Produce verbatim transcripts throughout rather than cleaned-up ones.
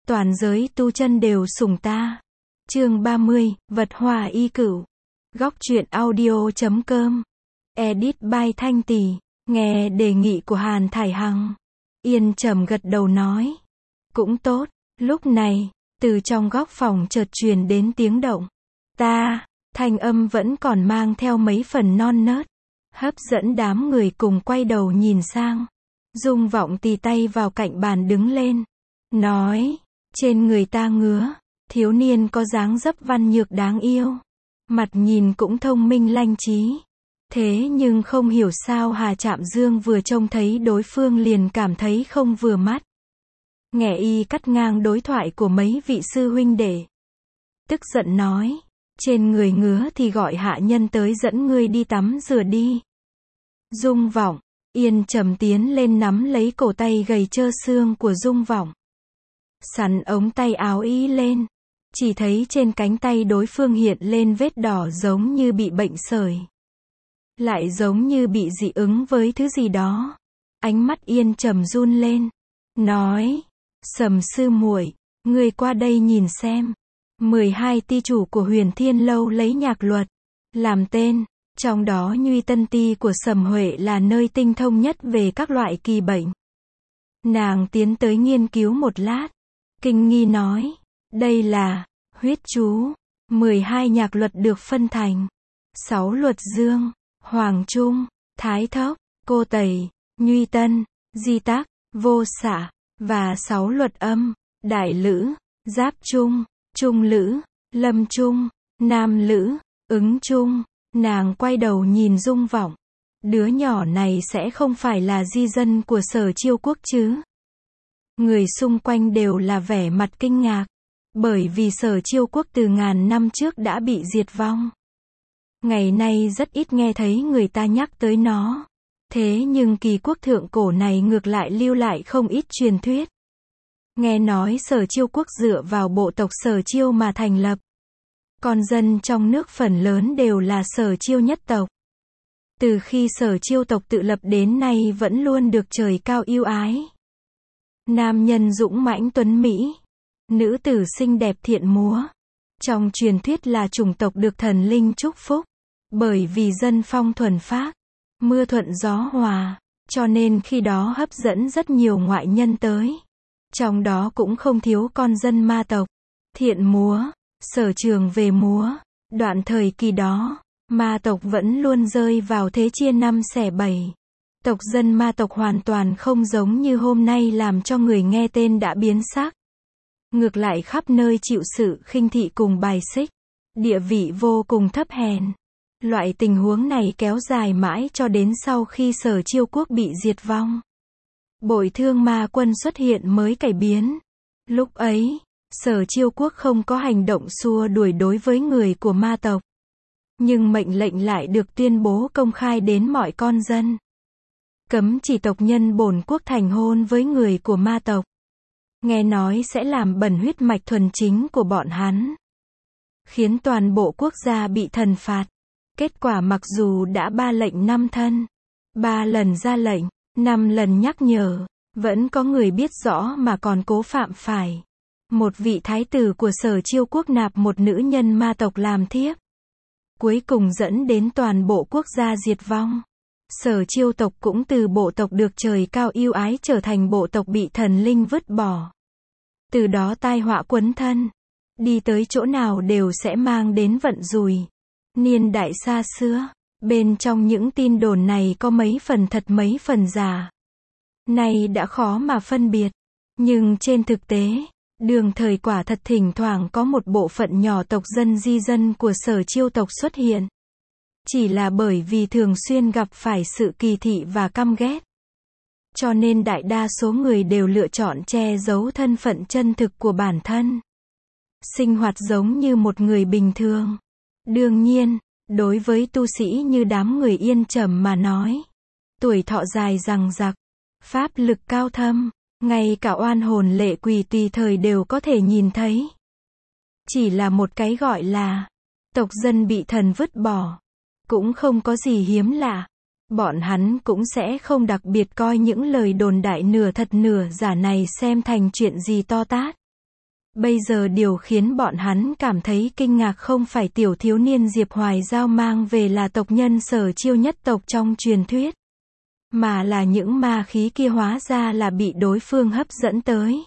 toàn giới tu chân đều sùng ta. Chương ba mươi, Vật Hòa Y Cửu. Góc truyện audio.com. Edit by Thanh Tỳ. Nghe đề nghị của Hàn Thải Hằng, Yên trầm gật đầu nói. Cũng tốt. Lúc này, từ trong góc phòng chợt truyền đến tiếng động. Ta, thanh âm vẫn còn mang theo mấy phần non nớt, hấp dẫn đám người cùng quay đầu nhìn sang. Dung Vọng tì tay vào cạnh bàn đứng lên, nói, trên người ta ngứa, thiếu niên có dáng dấp văn nhược đáng yêu, mặt nhìn cũng thông minh lanh trí. Thế nhưng không hiểu sao Hà Trạm Dương vừa trông thấy đối phương liền cảm thấy không vừa mắt. Nghe y cắt ngang đối thoại của mấy vị sư huynh đệ, tức giận nói, trên người ngứa thì gọi hạ nhân tới dẫn ngươi đi tắm rửa đi. Dung Vọng, Yên trầm tiến lên nắm lấy cổ tay gầy trơ xương của Dung Vọng, sắn ống tay áo y lên, chỉ thấy trên cánh tay đối phương hiện lên vết đỏ giống như bị bệnh sởi, lại giống như bị dị ứng với thứ gì đó. Ánh mắt Yên trầm run lên, nói, Sầm sư muội, ngươi qua đây nhìn xem. mười hai ti chủ của Huyền Thiên Lâu lấy nhạc luật làm tên, trong đó Nhuy Tân Ti của Sầm Huệ là nơi tinh thông nhất về các loại kỳ bệnh. Nàng tiến tới nghiên cứu một lát, kinh nghi nói, đây là huyết chú. mười hai nhạc luật được phân thành sáu luật dương, Hoàng Trung, Thái Thốc, Cô Tẩy, Nhuy Tân, Di Tắc, Vô Xạ, và sáu luật âm, Đại Lữ, Giáp Trung, Trung Lữ, Lâm Trung, Nam Lữ, Ứng Trung. Nàng quay đầu nhìn Dung Vọng, đứa nhỏ này sẽ không phải là di dân của Sở Chiêu Quốc chứ? Người xung quanh đều là vẻ mặt kinh ngạc, bởi vì Sở Chiêu Quốc từ ngàn năm trước đã bị diệt vong. Ngày nay rất ít nghe thấy người ta nhắc tới nó. Thế nhưng kỳ quốc thượng cổ này ngược lại lưu lại không ít truyền thuyết. Nghe nói Sở Chiêu Quốc dựa vào bộ tộc Sở Chiêu mà thành lập. Con dân trong nước phần lớn đều là Sở Chiêu nhất tộc. Từ khi Sở Chiêu tộc tự lập đến nay vẫn luôn được trời cao yêu ái. Nam nhân dũng mãnh tuấn mỹ, nữ tử xinh đẹp thiện múa. Trong truyền thuyết là chủng tộc được thần linh chúc phúc, bởi vì dân phong thuần phác, mưa thuận gió hòa, cho nên khi đó hấp dẫn rất nhiều ngoại nhân tới. Trong đó cũng không thiếu con dân ma tộc, thiện múa, sở trường về múa. Đoạn thời kỳ đó, ma tộc vẫn luôn rơi vào thế chia năm xẻ bảy. Tộc dân ma tộc hoàn toàn không giống như hôm nay làm cho người nghe tên đã biến sắc. Ngược lại khắp nơi chịu sự khinh thị cùng bài xích, địa vị vô cùng thấp hèn. Loại tình huống này kéo dài mãi cho đến sau khi Sở Chiêu Quốc bị diệt vong. Bội Thương Ma Quân xuất hiện mới cải biến. Lúc ấy, Sở Chiêu Quốc không có hành động xua đuổi đối với người của ma tộc. Nhưng mệnh lệnh lại được tuyên bố công khai đến mọi con dân. Cấm chỉ tộc nhân bổn quốc thành hôn với người của ma tộc. Nghe nói sẽ làm bẩn huyết mạch thuần chính của bọn hắn, khiến toàn bộ quốc gia bị thần phạt. Kết quả mặc dù đã ba lệnh năm thân, ba lần ra lệnh, năm lần nhắc nhở, vẫn có người biết rõ mà còn cố phạm phải. Một vị thái tử của Sở Chiêu Quốc nạp một nữ nhân ma tộc làm thiếp, cuối cùng dẫn đến toàn bộ quốc gia diệt vong. Sở Chiêu tộc cũng từ bộ tộc được trời cao yêu ái trở thành bộ tộc bị thần linh vứt bỏ. Từ đó tai họa quấn thân, đi tới chỗ nào đều sẽ mang đến vận rủi. Niên đại xa xưa, bên trong những tin đồn này có mấy phần thật mấy phần giả. Nay đã khó mà phân biệt. Nhưng trên thực tế, đường thời quả thật thỉnh thoảng có một bộ phận nhỏ tộc dân di dân của Sở Chiêu tộc xuất hiện. Chỉ là bởi vì thường xuyên gặp phải sự kỳ thị và căm ghét, cho nên đại đa số người đều lựa chọn che giấu thân phận chân thực của bản thân, sinh hoạt giống như một người bình thường. Đương nhiên, đối với tu sĩ như đám người Yên trầm mà nói, tuổi thọ dài dằng dặc, pháp lực cao thâm, ngay cả oan hồn lệ quỷ tùy thời đều có thể nhìn thấy. Chỉ là một cái gọi là tộc dân bị thần vứt bỏ, cũng không có gì hiếm lạ. Bọn hắn cũng sẽ không đặc biệt coi những lời đồn đại nửa thật nửa giả này xem thành chuyện gì to tát. Bây giờ điều khiến bọn hắn cảm thấy kinh ngạc không phải tiểu thiếu niên Diệp Hoài Giao mang về là tộc nhân Sở Chiêu nhất tộc trong truyền thuyết, mà là những ma khí kia hóa ra là bị đối phương hấp dẫn tới.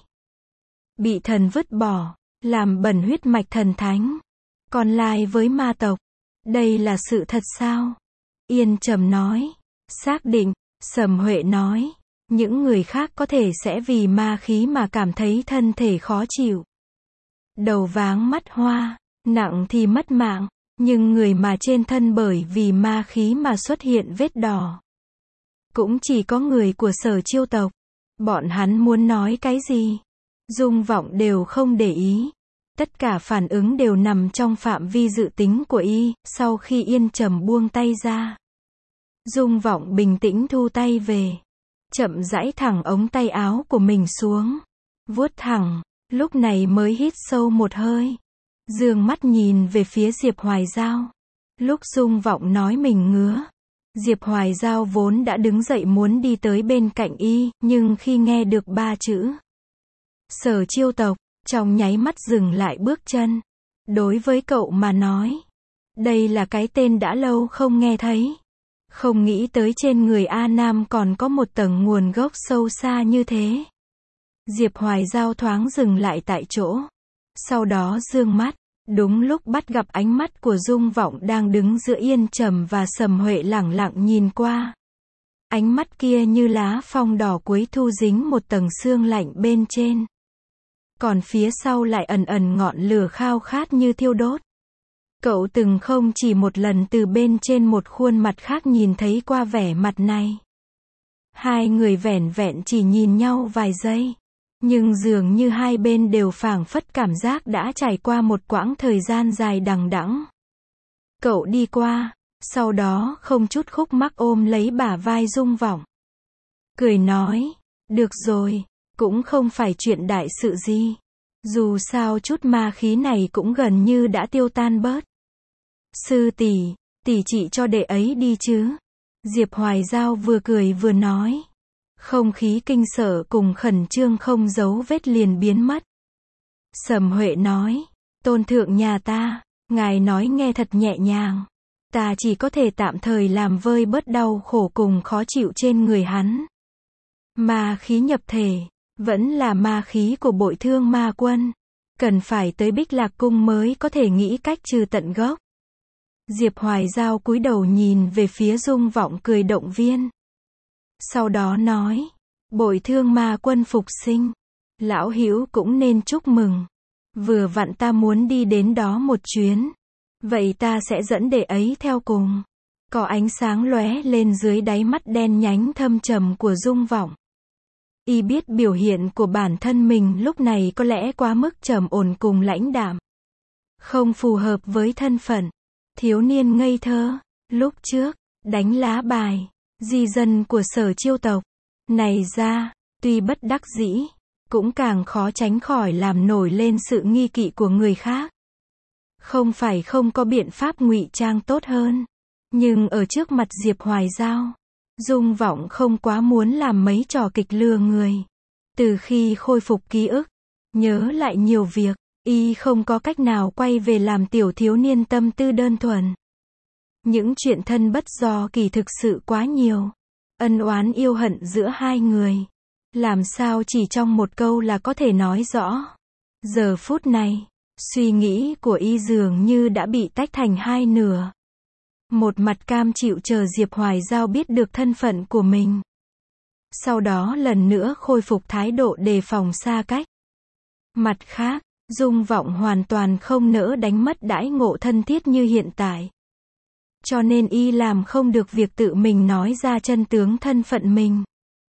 Bị thần vứt bỏ, làm bẩn huyết mạch thần thánh. Còn lai với ma tộc. Đây là sự thật sao? Yên Trầm nói. Xác định. Sầm Huệ nói. Những người khác có thể sẽ vì ma khí mà cảm thấy thân thể khó chịu. Đầu váng mắt hoa, nặng thì mất mạng, nhưng người mà trên thân bởi vì ma khí mà xuất hiện vết đỏ. Cũng chỉ có người của Sở Chiêu tộc. Bọn hắn muốn nói cái gì? Dung Vọng đều không để ý. Tất cả phản ứng đều nằm trong phạm vi dự tính của y, sau khi Yên Trầm buông tay ra. Dung Vọng bình tĩnh thu tay về. Chậm rãi thẳng ống tay áo của mình xuống. Vuốt thẳng, lúc này mới hít sâu một hơi. Dương mắt nhìn về phía Diệp Hoài Giao. Lúc Dung Vọng nói mình ngứa. Diệp Hoài Giao vốn đã đứng dậy muốn đi tới bên cạnh y, nhưng khi nghe được ba chữ Sở Chiêu tộc, trong nháy mắt dừng lại bước chân. Đối với cậu mà nói, đây là cái tên đã lâu không nghe thấy. Không nghĩ tới trên người A Nam còn có một tầng nguồn gốc sâu xa như thế. Diệp Hoài Giao thoáng dừng lại tại chỗ. Sau đó dương mắt, đúng lúc bắt gặp ánh mắt của Dung Vọng đang đứng giữa Yên Trầm và Sầm Huệ lẳng lặng nhìn qua. Ánh mắt kia như lá phong đỏ cuối thu dính một tầng sương lạnh bên trên. Còn phía sau lại ẩn ẩn ngọn lửa khao khát như thiêu đốt. Cậu từng không chỉ một lần từ bên trên một khuôn mặt khác nhìn thấy qua vẻ mặt này. Hai người vẻn vẹn chỉ nhìn nhau vài giây. Nhưng dường như hai bên đều phảng phất cảm giác đã trải qua một quãng thời gian dài đằng đẵng. Cậu đi qua, sau đó không chút khúc mắc ôm lấy bả vai Dung Vọng. Cười nói, được rồi, cũng không phải chuyện đại sự gì. Dù sao chút ma khí này cũng gần như đã tiêu tan bớt. Sư tỷ, tỷ chị cho đệ ấy đi chứ. Diệp Hoài Giao vừa cười vừa nói. Không khí kinh sợ cùng khẩn trương không giấu vết liền biến mất. Sầm Huệ nói, tôn thượng nhà ta, ngài nói nghe thật nhẹ nhàng. Ta chỉ có thể tạm thời làm vơi bớt đau khổ cùng khó chịu trên người hắn. Ma khí nhập thể, vẫn là ma khí của Bội Thương Ma Quân. Cần phải tới Bích Lạc Cung mới có thể nghĩ cách trừ tận gốc. Diệp Hoài Giao cúi đầu nhìn về phía Dung Vọng cười động viên. Sau đó nói, Bội Thương Ma Quân phục sinh. Lão hữu cũng nên chúc mừng. Vừa vặn ta muốn đi đến đó một chuyến. Vậy ta sẽ dẫn đệ ấy theo cùng. Có ánh sáng lóe lên dưới đáy mắt đen nhánh thâm trầm của Dung Vọng. Y biết biểu hiện của bản thân mình lúc này có lẽ quá mức trầm ổn cùng lãnh đạm. Không phù hợp với thân phận. Thiếu niên ngây thơ. Lúc trước, đánh lá bài. Di dân của Sở Chiêu tộc. Này ra, tuy bất đắc dĩ, cũng càng khó tránh khỏi làm nổi lên sự nghi kỵ của người khác. Không phải không có biện pháp ngụy trang tốt hơn. Nhưng ở trước mặt Diệp Hoài Giao, Dung Vọng không quá muốn làm mấy trò kịch lừa người. Từ khi khôi phục ký ức, nhớ lại nhiều việc, y không có cách nào quay về làm tiểu thiếu niên tâm tư đơn thuần. Những chuyện thân bất do kỳ thực sự quá nhiều. Ân oán yêu hận giữa hai người. Làm sao chỉ trong một câu là có thể nói rõ. Giờ phút này, suy nghĩ của y dường như đã bị tách thành hai nửa. Một mặt cam chịu chờ Diệp Hoài Giao biết được thân phận của mình. Sau đó lần nữa khôi phục thái độ đề phòng xa cách. Mặt khác, Dung Vọng hoàn toàn không nỡ đánh mất đãi ngộ thân thiết như hiện tại. Cho nên y làm không được việc tự mình nói ra chân tướng thân phận mình.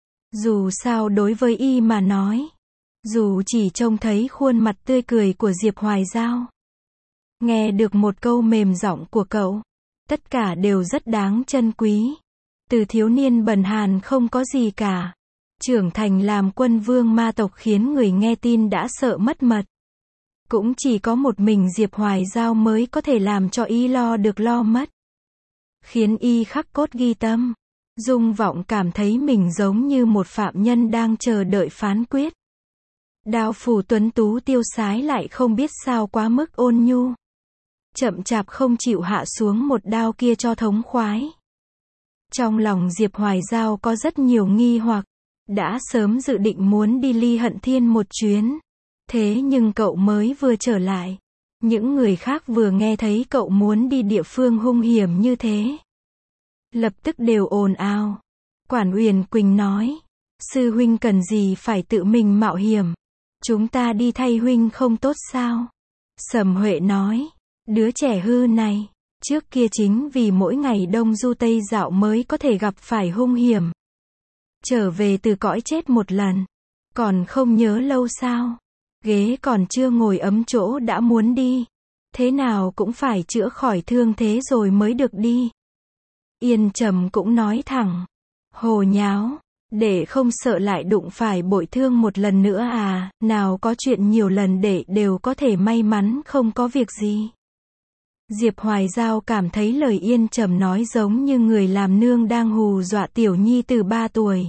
Dù sao đối với y mà nói, dù chỉ trông thấy khuôn mặt tươi cười của Diệp Hoài Giao, nghe được một câu mềm giọng của cậu, tất cả đều rất đáng trân quý. Từ thiếu niên bần hàn không có gì cả, trưởng thành làm quân vương ma tộc khiến người nghe tin đã sợ mất mật. Cũng chỉ có một mình Diệp Hoài Giao mới có thể làm cho y lo được lo mất. Khiến y khắc cốt ghi tâm. Dung Vọng cảm thấy mình giống như một phạm nhân đang chờ đợi phán quyết. Đao phủ tuấn tú tiêu sái lại không biết sao quá mức ôn nhu. Chậm chạp không chịu hạ xuống một đao kia cho thống khoái. Trong lòng Diệp Hoài Giao có rất nhiều nghi hoặc, đã sớm dự định muốn đi Ly Hận Thiên một chuyến. Thế nhưng cậu mới vừa trở lại, những người khác vừa nghe thấy cậu muốn đi địa phương hung hiểm như thế, lập tức đều ồn ào. Quản Uyển Quỳnh nói, sư huynh cần gì phải tự mình mạo hiểm, chúng ta đi thay huynh không tốt sao? Sầm Huệ nói, đứa trẻ hư này, trước kia chính vì mỗi ngày đông du tây dạo mới có thể gặp phải hung hiểm. Trở về từ cõi chết một lần, còn không nhớ lâu sao? Ghế còn chưa ngồi ấm chỗ đã muốn đi, thế nào cũng phải chữa khỏi thương thế rồi mới được đi. Yên Trầm cũng nói thẳng, hồ nháo, để không sợ lại đụng phải bội thương một lần nữa à, nào có chuyện nhiều lần để đều có thể may mắn không có việc gì. Diệp Hoài Giao cảm thấy lời Yên Trầm nói giống như người làm nương đang hù dọa tiểu nhi từ ba tuổi.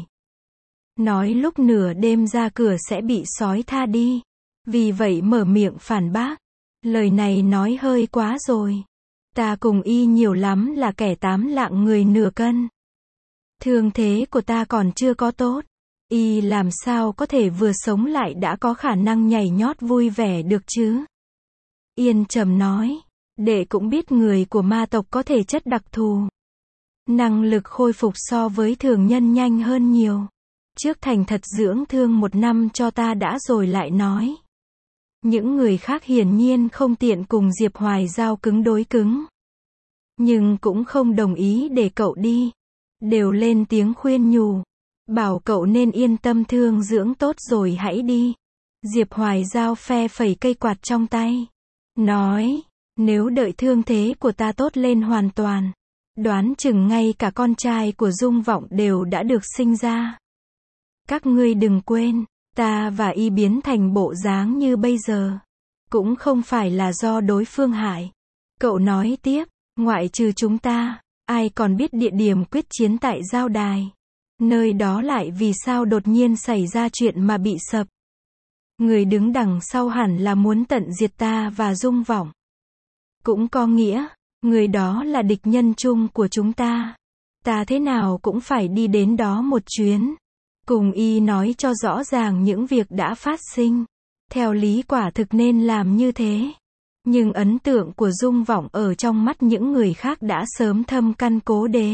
Nói lúc nửa đêm ra cửa sẽ bị sói tha đi. Vì vậy mở miệng phản bác. Lời này nói hơi quá rồi. Ta cùng y nhiều lắm là kẻ tám lạng người nửa cân. Thương thế của ta còn chưa có tốt. Y làm sao có thể vừa sống lại đã có khả năng nhảy nhót vui vẻ được chứ? Yên Trầm nói. Đệ cũng biết người của ma tộc có thể chất đặc thù. Năng lực khôi phục so với thường nhân nhanh hơn nhiều. Trước thành thật dưỡng thương một năm cho ta đã rồi lại nói. Những người khác hiển nhiên không tiện cùng Diệp Hoài Giao cứng đối cứng. Nhưng cũng không đồng ý để cậu đi. Đều lên tiếng khuyên nhủ. Bảo cậu nên yên tâm thương dưỡng tốt rồi hãy đi. Diệp Hoài Giao phe phẩy cây quạt trong tay. Nói, nếu đợi thương thế của ta tốt lên hoàn toàn, đoán chừng ngay cả con trai của Dung Vọng đều đã được sinh ra. Các ngươi đừng quên, ta và y biến thành bộ dáng như bây giờ, cũng không phải là do đối phương hại. Cậu nói tiếp, ngoại trừ chúng ta, ai còn biết địa điểm quyết chiến tại Giao Đài. Nơi đó lại vì sao đột nhiên xảy ra chuyện mà bị sập. Người đứng đằng sau hẳn là muốn tận diệt ta và Dung Vọng. Cũng có nghĩa, người đó là địch nhân chung của chúng ta. Ta thế nào cũng phải đi đến đó một chuyến. Cùng y nói cho rõ ràng những việc đã phát sinh. Theo lý quả thực nên làm như thế. Nhưng ấn tượng của Dung Vọng ở trong mắt những người khác đã sớm thâm căn cố đế.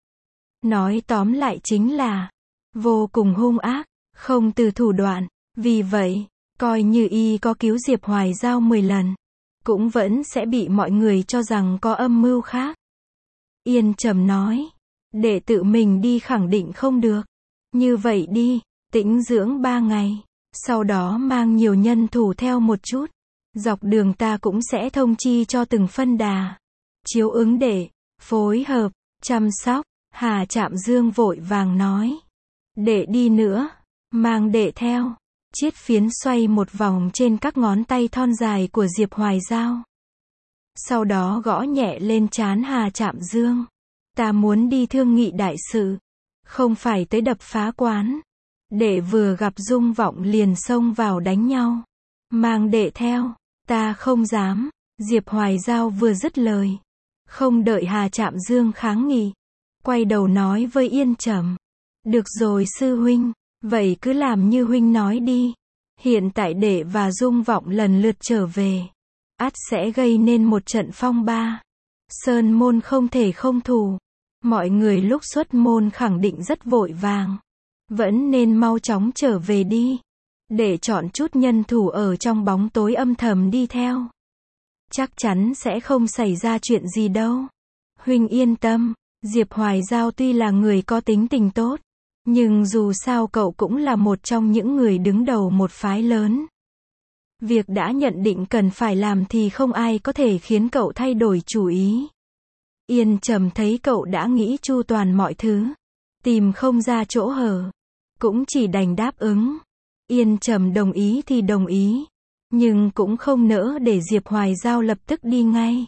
Nói tóm lại chính là vô cùng hung ác, không từ thủ đoạn. Vì vậy, coi như y có cứu Diệp Hoài Giao mười lần, cũng vẫn sẽ bị mọi người cho rằng có âm mưu khác. Yên Trầm nói, để tự mình đi khẳng định không được. Như vậy đi, tĩnh dưỡng ba ngày, sau đó mang nhiều nhân thủ theo một chút. Dọc đường ta cũng sẽ thông chi cho từng phân đà. Chiếu ứng để, phối hợp, chăm sóc. Hà Trạm Dương vội vàng nói. Để đi nữa, mang đệ theo. Chiết phiến xoay một vòng trên các ngón tay thon dài của Diệp Hoài Giao. Sau đó gõ nhẹ lên trán Hà Trạm Dương. Ta muốn đi thương nghị đại sự, không phải tới đập phá quán. Đệ vừa gặp Dung Vọng liền xông vào đánh nhau. Mang đệ theo, ta không dám. Diệp Hoài Giao vừa dứt lời, không đợi Hà Trạm Dương kháng nghị, quay đầu nói với Yên Trầm. Được rồi sư huynh, vậy cứ làm như huynh nói đi. Hiện tại đệ và Dung Vọng lần lượt trở về, ắt sẽ gây nên một trận phong ba. Sơn môn không thể không thủ. Mọi người lúc xuất môn khẳng định rất vội vàng. Vẫn nên mau chóng trở về đi. Để chọn chút nhân thủ ở trong bóng tối âm thầm đi theo. Chắc chắn sẽ không xảy ra chuyện gì đâu. Huynh yên tâm, Diệp Hoài Giao tuy là người có tính tình tốt, nhưng dù sao cậu cũng là một trong những người đứng đầu một phái lớn. Việc đã nhận định cần phải làm thì không ai có thể khiến cậu thay đổi chủ ý. Yên Trầm thấy cậu đã nghĩ chu toàn mọi thứ, tìm không ra chỗ hở, cũng chỉ đành đáp ứng. Yên Trầm đồng ý thì đồng ý, nhưng cũng không nỡ để Diệp Hoài Giao lập tức đi ngay.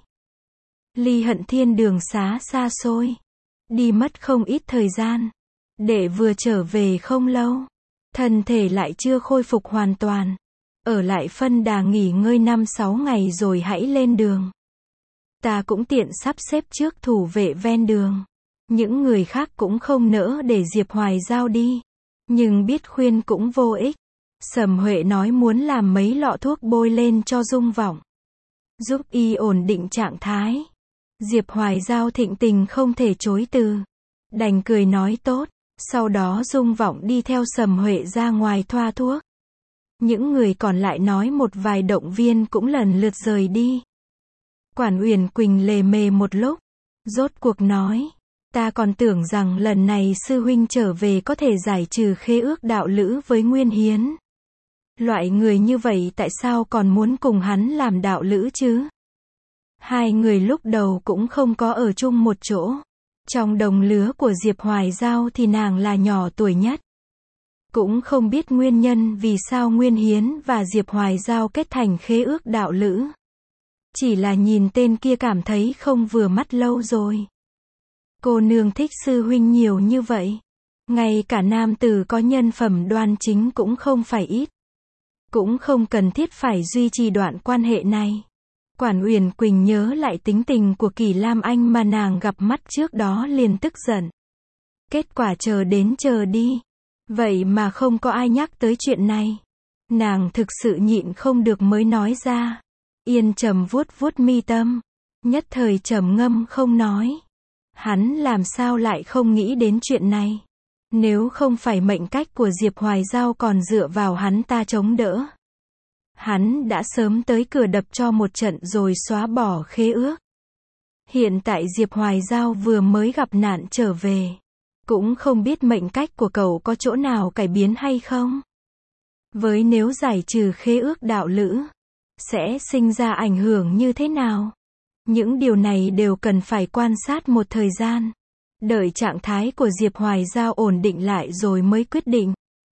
Ly Hận Thiên đường xá xa xôi, đi mất không ít thời gian. Để vừa trở về không lâu, thân thể lại chưa khôi phục hoàn toàn. Ở lại phân đà nghỉ ngơi năm sáu ngày rồi hãy lên đường. Ta cũng tiện sắp xếp trước thủ vệ ven đường. Những người khác cũng không nỡ để Diệp Hoài Giao đi. Nhưng biết khuyên cũng vô ích. Sầm Huệ nói muốn làm mấy lọ thuốc bôi lên cho Dung Vọng, giúp y ổn định trạng thái. Diệp Hoài Giao thịnh tình không thể chối từ. Đành cười nói tốt. Sau đó Dung Vọng đi theo Sầm Huệ ra ngoài thoa thuốc. Những người còn lại nói một vài động viên cũng lần lượt rời đi. Quản Uyển Quỳnh lề mề một lúc, rốt cuộc nói, ta còn tưởng rằng lần này sư huynh trở về có thể giải trừ khế ước đạo lữ với Nguyên Hiến. Loại người như vậy tại sao còn muốn cùng hắn làm đạo lữ chứ? Hai người lúc đầu cũng không có ở chung một chỗ. Trong đồng lứa của Diệp Hoài Giao thì nàng là nhỏ tuổi nhất. Cũng không biết nguyên nhân vì sao Nguyên Hiến và Diệp Hoài Giao kết thành khế ước đạo lữ. Chỉ là nhìn tên kia cảm thấy không vừa mắt lâu rồi. Cô nương thích sư huynh nhiều như vậy. Ngay cả nam tử có nhân phẩm đoan chính cũng không phải ít. Cũng không cần thiết phải duy trì đoạn quan hệ này. Quản Uyển Quỳnh nhớ lại tính tình của Kỳ Lam Anh mà nàng gặp mắt trước đó liền tức giận. Kết quả chờ đến chờ đi. Vậy mà không có ai nhắc tới chuyện này. Nàng thực sự nhịn không được mới nói ra. Yên Trầm vuốt vuốt mi tâm. Nhất thời trầm ngâm không nói. Hắn làm sao lại không nghĩ đến chuyện này. Nếu không phải mệnh cách của Diệp Hoài Giao còn dựa vào hắn ta chống đỡ. Hắn đã sớm tới cửa đập cho một trận rồi xóa bỏ khế ước. Hiện tại Diệp Hoài Giao vừa mới gặp nạn trở về. Cũng không biết mệnh cách của cậu có chỗ nào cải biến hay không. Với nếu giải trừ khế ước đạo lữ, sẽ sinh ra ảnh hưởng như thế nào? Những điều này đều cần phải quan sát một thời gian. Đợi trạng thái của Diệp Hoài Giao ổn định lại rồi mới quyết định.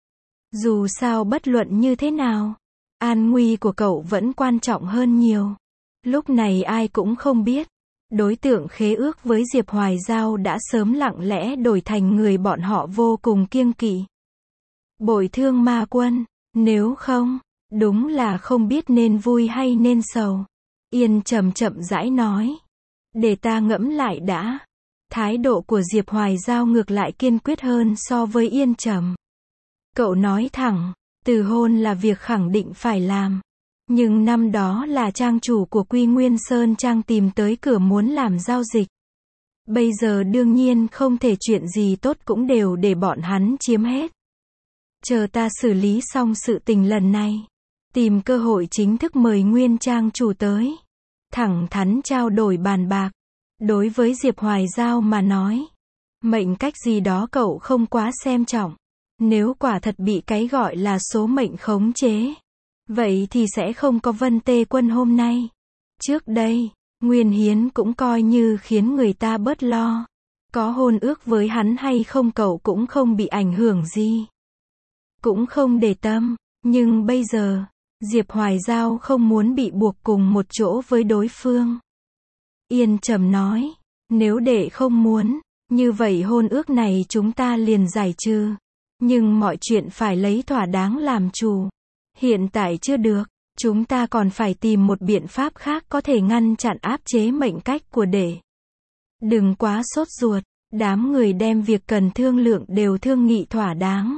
Dù sao bất luận như thế nào, an nguy của cậu vẫn quan trọng hơn nhiều. Lúc này ai cũng không biết. Đối tượng khế ước với Diệp Hoài Giao đã sớm lặng lẽ đổi thành người bọn họ vô cùng kiêng kỵ. Bội Thương Ma Quân, nếu không, đúng là không biết nên vui hay nên sầu. Yên Trầm chậm rãi nói. Để ta ngẫm lại đã. Thái độ của Diệp Hoài Giao ngược lại kiên quyết hơn so với Yên Trầm. Cậu nói thẳng, từ hôn là việc khẳng định phải làm. Nhưng năm đó là trang chủ của Quy Nguyên Sơn Trang tìm tới cửa muốn làm giao dịch. Bây giờ đương nhiên không thể chuyện gì tốt cũng đều để bọn hắn chiếm hết. Chờ ta xử lý xong sự tình lần này. Tìm cơ hội chính thức mời Nguyên Trang chủ tới. Thẳng thắn trao đổi bàn bạc. Đối với Diệp Hoài Giao mà nói. Mệnh cách gì đó cậu không quá xem trọng. Nếu quả thật bị cái gọi là số mệnh khống chế. Vậy thì sẽ không có Vân Tê Quân hôm nay. Trước đây, Nguyên Hiến cũng coi như khiến người ta bớt lo. Có hôn ước với hắn hay không cậu cũng không bị ảnh hưởng gì. Cũng không để tâm. Nhưng bây giờ, Diệp Hoài Giao không muốn bị buộc cùng một chỗ với đối phương. Yên Trầm nói, nếu đệ không muốn, như vậy hôn ước này chúng ta liền giải trừ. Nhưng mọi chuyện phải lấy thỏa đáng làm chủ. Hiện tại chưa được, chúng ta còn phải tìm một biện pháp khác có thể ngăn chặn áp chế mệnh cách của đệ. Đừng quá sốt ruột, đám người đem việc cần thương lượng đều thương nghị thỏa đáng.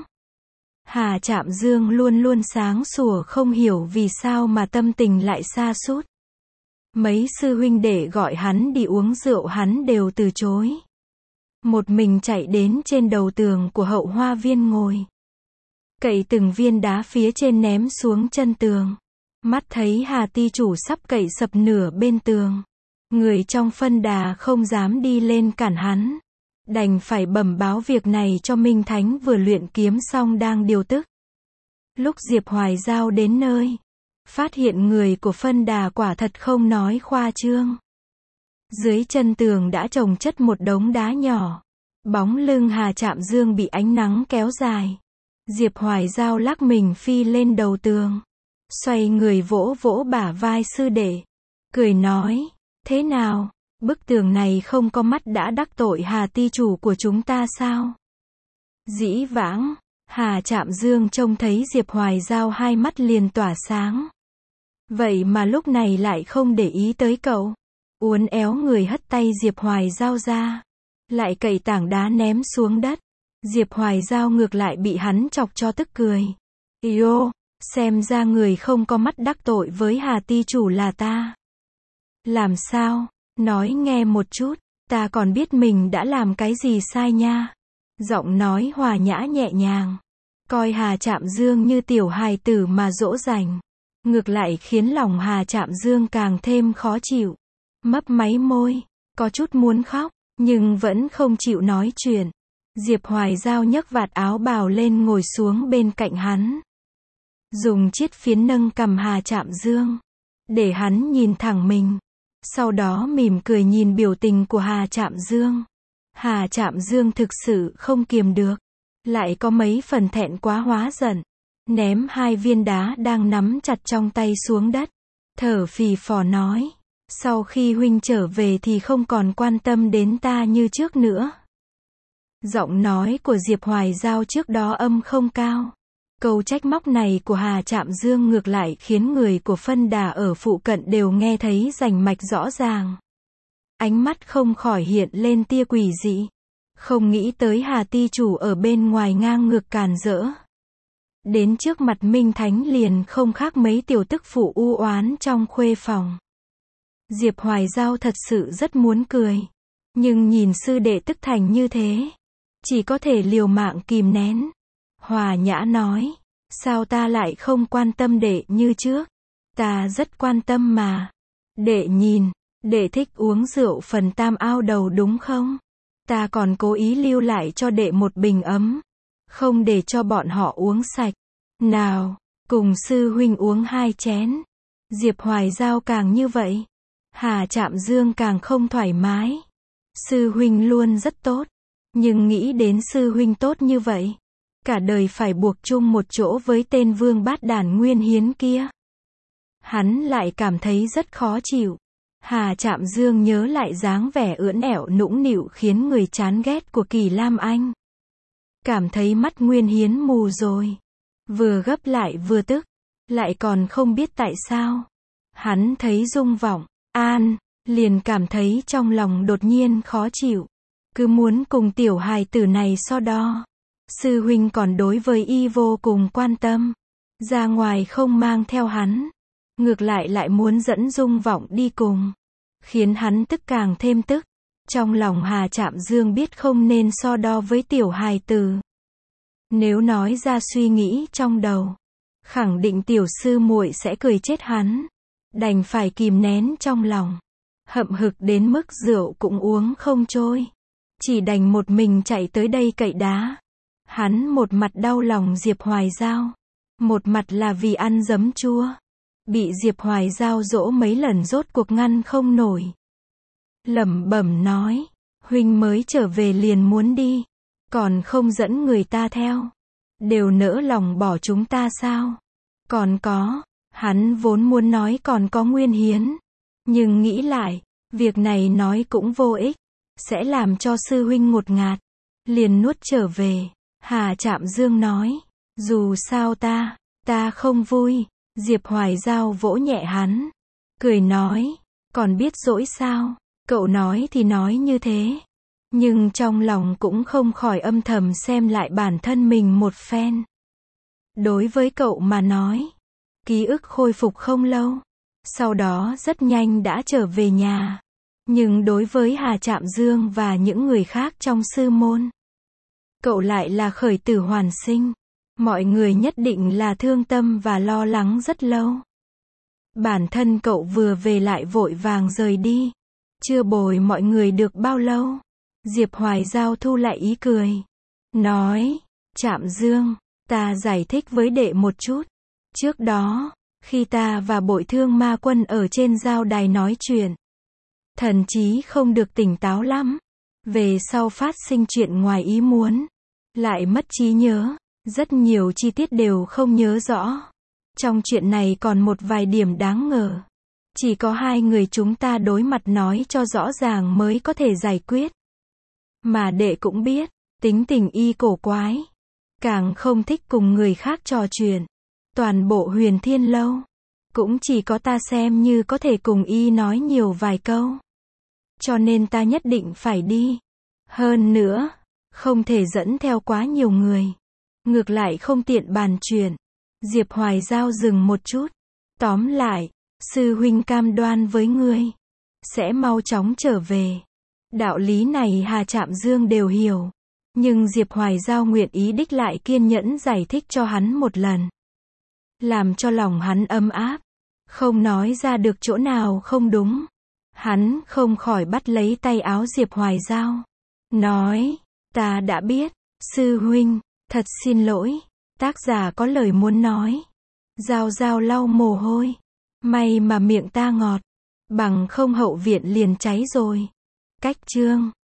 Hà Trạm Dương luôn luôn sáng sủa không hiểu vì sao mà tâm tình lại sa sút. Mấy sư huynh đệ gọi hắn đi uống rượu hắn đều từ chối. Một mình chạy đến trên đầu tường của Hậu Hoa Viên ngồi. Cậy từng viên đá phía trên ném xuống chân tường. Mắt thấy Hà Ti chủ sắp cậy sập nửa bên tường. Người trong phân đà không dám đi lên cản hắn. Đành phải bẩm báo việc này cho Minh Thánh vừa luyện kiếm xong đang điều tức. Lúc Diệp Hoài Giao đến nơi, phát hiện người của phân đà quả thật không nói khoa trương. Dưới chân tường đã chồng chất một đống đá nhỏ. Bóng lưng Hà Trạm Dương bị ánh nắng kéo dài. Diệp Hoài Giao lắc mình phi lên đầu tường. Xoay người vỗ vỗ bả vai sư đệ. Cười nói, thế nào, bức tường này không có mắt đã đắc tội Hà Ti chủ của chúng ta sao? Dĩ vãng, Hà Trạm Dương trông thấy Diệp Hoài Giao hai mắt liền tỏa sáng. Vậy mà lúc này lại không để ý tới cậu. Uốn éo người hất tay Diệp Hoài Giao ra. Lại cậy tảng đá ném xuống đất. Diệp Hoài Giao ngược lại bị hắn chọc cho tức cười. Yêu, xem ra người không có mắt đắc tội với Hà ty chủ là ta. Làm sao? Nói nghe một chút, ta còn biết mình đã làm cái gì sai nha. Giọng nói hòa nhã nhẹ nhàng. Coi Hà Trạm Dương như tiểu hài tử mà dỗ dành. Ngược lại khiến lòng Hà Trạm Dương càng thêm khó chịu. Mấp máy môi, có chút muốn khóc, nhưng vẫn không chịu nói chuyện. Diệp Hoài Giao nhấc vạt áo bào lên ngồi xuống bên cạnh hắn. Dùng chiếc phiến nâng cằm Hà Trạm Dương. Để hắn nhìn thẳng mình. Sau đó mỉm cười nhìn biểu tình của Hà Trạm Dương. Hà Trạm Dương thực sự không kiềm được. Lại có mấy phần thẹn quá hóa giận. Ném hai viên đá đang nắm chặt trong tay xuống đất. Thở phì phò nói. Sau khi huynh trở về thì không còn quan tâm đến ta như trước nữa. Giọng nói của Diệp Hoài Giao trước đó âm không cao. Câu trách móc này của Hà Trạm Dương ngược lại khiến người của Phân Đà ở phụ cận đều nghe thấy rành mạch rõ ràng. Ánh mắt không khỏi hiện lên tia quỷ dị. Không nghĩ tới Hà ty chủ ở bên ngoài ngang ngược càn rỡ. Đến trước mặt Minh Thánh liền không khác mấy tiểu tức phụ u oán trong khuê phòng. Diệp Hoài Giao thật sự rất muốn cười. Nhưng nhìn sư đệ tức thành như thế. Chỉ có thể liều mạng kìm nén. Hòa nhã nói. Sao ta lại không quan tâm đệ như trước? Ta rất quan tâm mà. Đệ nhìn. Đệ thích uống rượu phần tam ao đầu đúng không? Ta còn cố ý lưu lại cho đệ một bình ấm. Không để cho bọn họ uống sạch. Nào, cùng sư huynh uống hai chén. Diệp Hoài Giao càng như vậy. Hà Trạm Dương càng không thoải mái. Sư huynh luôn rất tốt. Nhưng nghĩ đến sư huynh tốt như vậy. Cả đời phải buộc chung một chỗ với tên vương bát đản Nguyên Hiến kia. Hắn lại cảm thấy rất khó chịu. Hà Trạm Dương nhớ lại dáng vẻ ưỡn ẻo nũng nịu khiến người chán ghét của Kỳ Lam Anh. Cảm thấy mắt Nguyên Hiến mù rồi. Vừa gấp lại vừa tức. Lại còn không biết tại sao. Hắn thấy Dung Vọng, An, liền cảm thấy trong lòng đột nhiên khó chịu. Cứ muốn cùng tiểu hài tử này so đo. Sư huynh còn đối với y vô cùng quan tâm. Ra ngoài không mang theo hắn. Ngược lại lại muốn dẫn Dung Vọng đi cùng. Khiến hắn tức càng thêm tức. Trong lòng Hà Trạm Dương biết không nên so đo với tiểu hài tử. Nếu nói ra suy nghĩ trong đầu. Khẳng định tiểu sư muội sẽ cười chết hắn. Đành phải kìm nén trong lòng. Hậm hực đến mức rượu cũng uống không trôi. Chỉ đành một mình chạy tới đây cậy đá. Hắn một mặt đau lòng Diệp Hoài Giao. Một mặt là vì ăn giấm chua. Bị Diệp Hoài Giao dỗ mấy lần rốt cuộc ngăn không nổi. Lẩm bẩm nói. Huynh mới trở về liền muốn đi. Còn không dẫn người ta theo. Đều nỡ lòng bỏ chúng ta sao? Còn có. Hắn vốn muốn nói còn có Nguyên Hiến. Nhưng nghĩ lại. Việc này nói cũng vô ích. Sẽ làm cho sư huynh ngột ngạt. Liền nuốt trở về. Hà Trạm Dương nói. Dù sao ta. Ta không vui. Diệp Hoài Giao vỗ nhẹ hắn. Cười nói. Còn biết dỗi sao? Cậu nói thì nói như thế. Nhưng trong lòng cũng không khỏi âm thầm xem lại bản thân mình một phen. Đối với cậu mà nói. Ký ức khôi phục không lâu. Sau đó rất nhanh đã trở về nhà. Nhưng đối với Hà Trạm Dương và những người khác trong sư môn. Cậu lại là khởi tử hoàn sinh. Mọi người nhất định là thương tâm và lo lắng rất lâu. Bản thân cậu vừa về lại vội vàng rời đi. Chưa bồi mọi người được bao lâu. Diệp Hoài Giao thu lại ý cười. Nói. Trạm Dương. Ta giải thích với đệ một chút. Trước đó. Khi ta và Bội Thương Ma Quân ở trên giao đài nói chuyện. Thần trí không được tỉnh táo lắm. Về sau phát sinh chuyện ngoài ý muốn. Lại mất trí nhớ. Rất nhiều chi tiết đều không nhớ rõ. Trong chuyện này còn một vài điểm đáng ngờ. Chỉ có hai người chúng ta đối mặt nói cho rõ ràng mới có thể giải quyết. Mà đệ cũng biết, tính tình y cổ quái. càng không thích cùng người khác trò chuyện. Toàn bộ Huyền Thiên Lâu, cũng chỉ có ta xem như có thể cùng y nói nhiều vài câu. Cho nên ta nhất định phải đi. Hơn nữa, không thể dẫn theo quá nhiều người. Ngược lại không tiện bàn chuyện. Diệp Hoài Giao dừng một chút. Tóm lại, sư huynh cam đoan với ngươi, sẽ mau chóng trở về. Đạo lý này Hà Trạm Dương đều hiểu. Nhưng Diệp Hoài Giao nguyện ý đích lại kiên nhẫn giải thích cho hắn một lần. Làm cho lòng hắn ấm áp. Không nói ra được chỗ nào không đúng. Hắn không khỏi bắt lấy tay áo Diệp Hoài Giao. Nói, ta đã biết, sư huynh, thật xin lỗi. Tác giả có lời muốn nói. Giao Giao lau mồ hôi. May mà miệng ta ngọt. Bằng không hậu viện liền cháy rồi. Cách chương